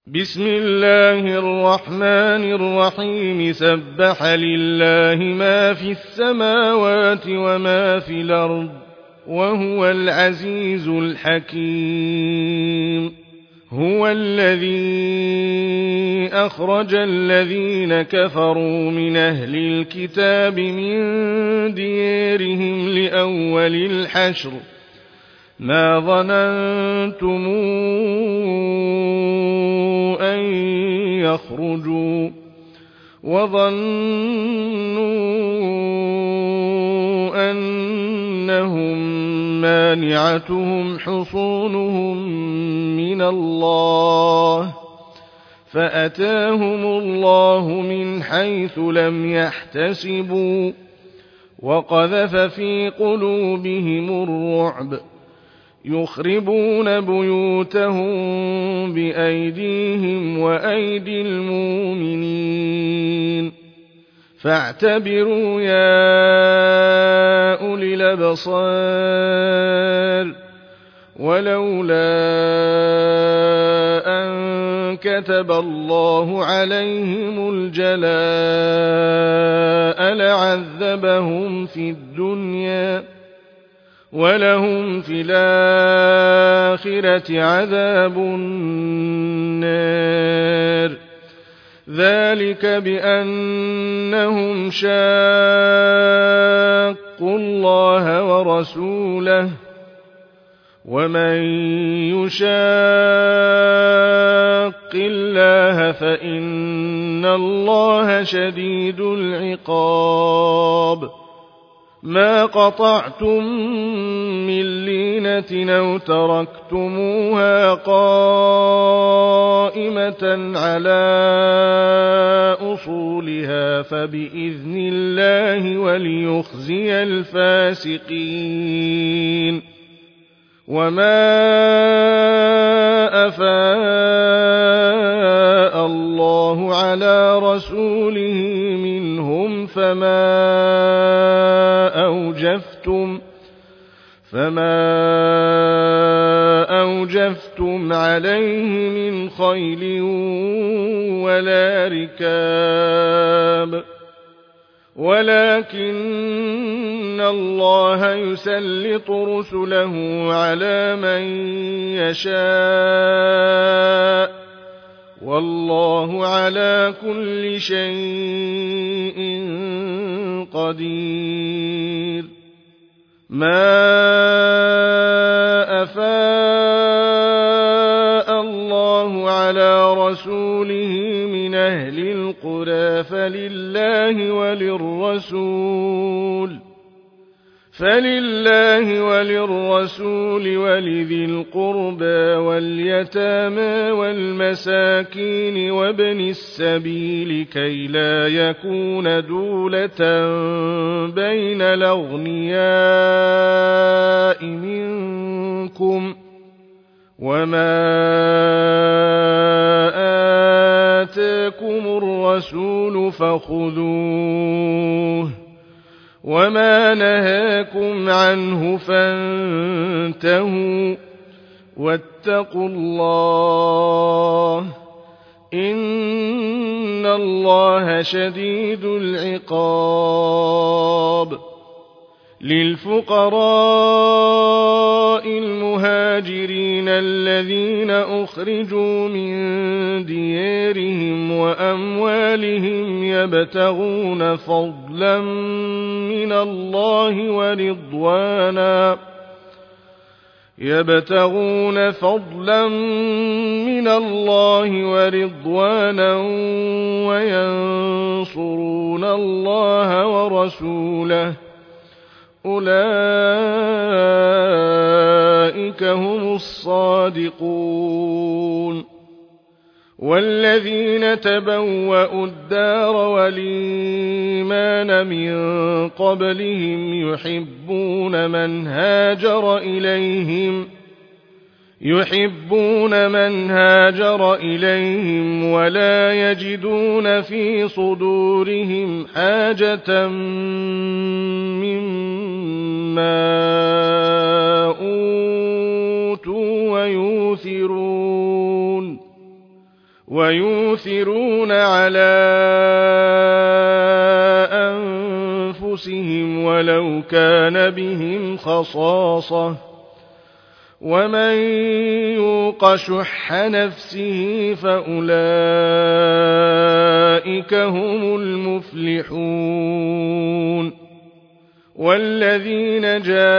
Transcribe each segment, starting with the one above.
بسم الله الرحمن الرحيم سبح لله ما في السماوات وما في الأرض وهو العزيز الحكيم. هو الذي أخرج الذين كفروا من أهل الكتاب من ديارهم لأول الحشر ما ظننتم أن يخرجوا وظنوا أنهم مانعتهم حصونهم من الله فأتاهم الله من حيث لم يحتسبوا وقذف في قلوبهم الرعب يخربون بيوتهم بأيديهم وأيدي المؤمنين فاعتبروا يا أولي الأبصار ولولا أن كتب الله عليهم الجلاء لعذبهم في الدنيا ولهم في الآخرة عذاب النار ذلك بأنهم شاقوا الله ورسوله ومن يشاق الله فإن الله شديد العقاب. ما قطعتم من لينة أو تركتموها قائمة على أصولها فبإذن الله وليخزي الفاسقين. وما أفاء الله على رسوله منهم فما أوجفتم عليه من خيل ولا ركاب ولكن الله يسلط رسله على من يشاء والله على كل شيء قدير. ما أفاء الله على رسوله من أهل القرى فلله وللرسول ولذي القربى واليتامى والمساكين وابن السبيل كي لا يكون دولة بين الأغنياء منكم وما آتاكم الرسول فخذوه وما نهاكم عنه فانتهوا واتقوا الله إن الله شديد العقاب. للفقراء المهاجرين الذين أخرجوا من ديارهم وأموالهم يبتغون فضلا من الله ورضوانا وينصرون الله ورسوله أولئك هم الصادقون. والذين تبوأوا الدار والإيمان من قبلهم يحبون من هاجر إليهم ولا يجدون في صدورهم حاجة مما أوتوا ويؤثرون على أنفسهم ولو كان بهم خصاصة ومن يوق شح نفسه فأولئك هم المفلحون والذين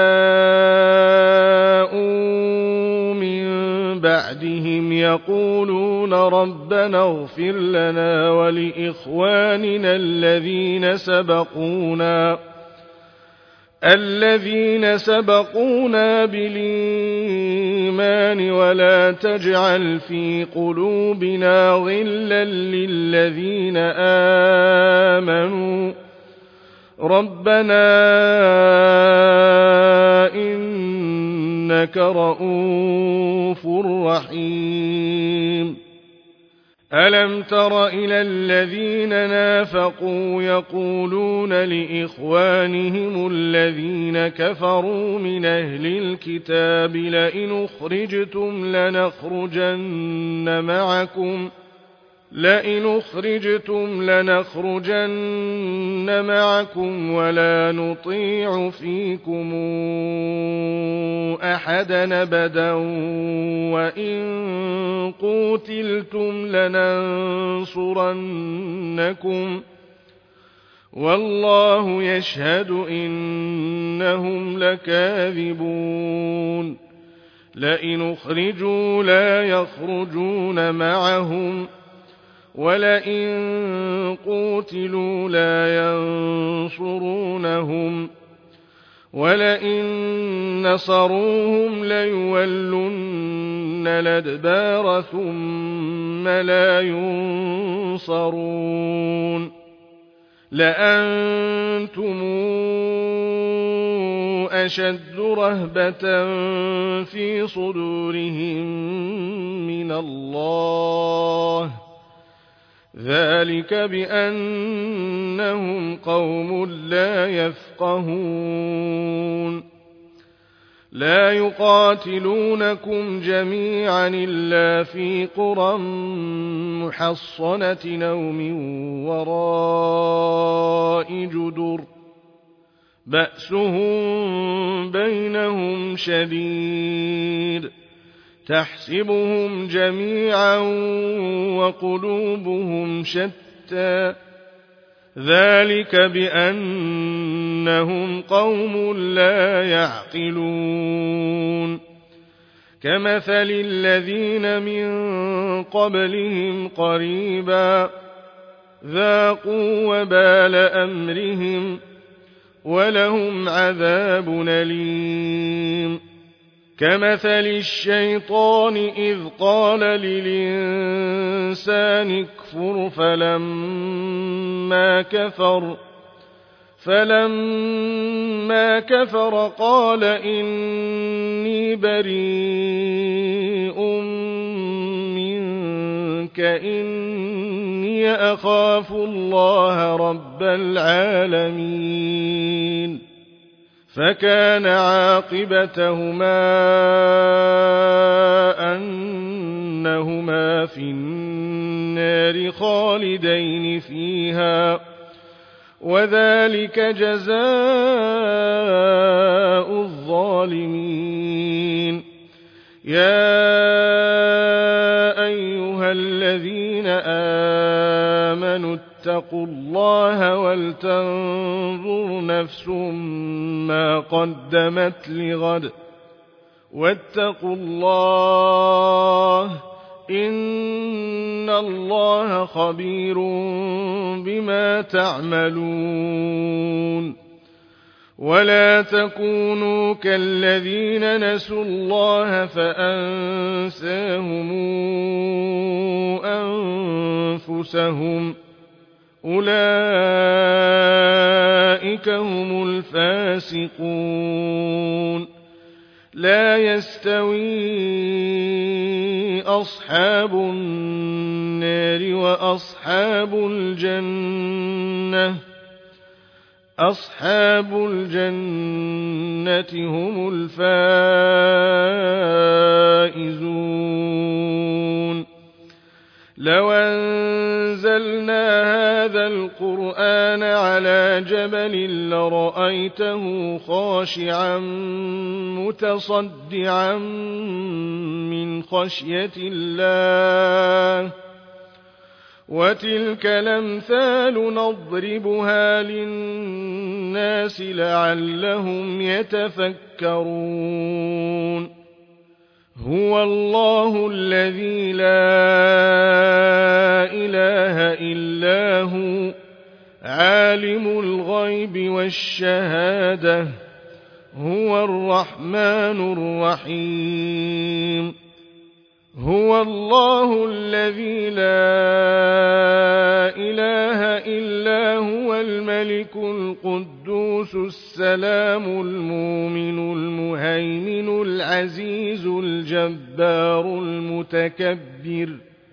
جاءوا من بعدهم يقولون ربنا اغفر لنا ولإخواننا الذين سبقونا بالإيمان ولا تجعل في قلوبنا غلا للذين آمنوا ربنا إنك رؤوف رحيم ألم تر إلى الذين نافقوا يقولون لإخوانهم الذين كفروا من أهل الكتاب لئن أخرجتم لنخرجن معكم ولا نطيع فيكم أحدا أبدا وإن قوتلتم لننصرنكم والله يشهد إنهم لكاذبون لئن أخرجوا لا يخرجون معهم ولئن قوتلوا لا ينصرونهم ولئن نصروهم ليولن الأدبار ثم لا ينصرون لأنتم أشد رهبة في صدورهم من الله ذلك بأنهم قوم لا يفقهون لا يقاتلونكم جميعا إلا في قرى محصنة أو من وراء جدر بأسهم بينهم شديد تحسبهم جميعا وقلوبهم شتى ذلك بأنهم قوم لا يعقلون كمثل الذين من قبلهم قريبا ذاقوا وبال أمرهم ولهم عذاب أليم كمثل الشيطان إذ قال للإنسان اكفر فلما كفر قال إني بريء منك إني أخاف الله رب العالمين فكان عاقبتهما أنهما في النار خالدين فيها وذلك جزاء الظالمين يا أيها الذين آمنوا اتقوا الله ولتنظر نفس ما قدمت لغد واتقوا الله إن الله خبير بما تعملون ولا تكونوا كالذين نسوا الله فأنساهم أنفسهم أولئك هم الفاسقون لا يستوي أصحاب النار وأصحاب الجنة أصحاب الجنة هم الفائزون لو أنزلنا هذا القرآن على جبل لرأيته خاشعا متصدعا من خشية الله وتلك الأمثال نضربها للناس لعلهم يتفكرون هو الله الذي لا إله إلا هو عالم الغيب والشهادة هو الرحمن الرحيم هو الله الذي لا إله إلا هو الملك القدوس السلام المؤمن المهيمن العزيز الجبار المتكبر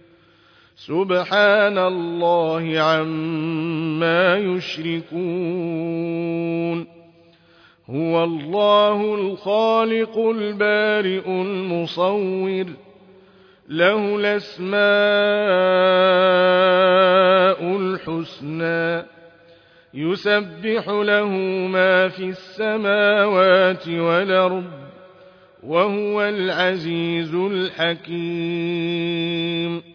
سبحان الله عما يشركون هو الله الخالق البارئ المصور له الأسماء الحسنى يسبح له ما في السماوات والأرض وهو العزيز الحكيم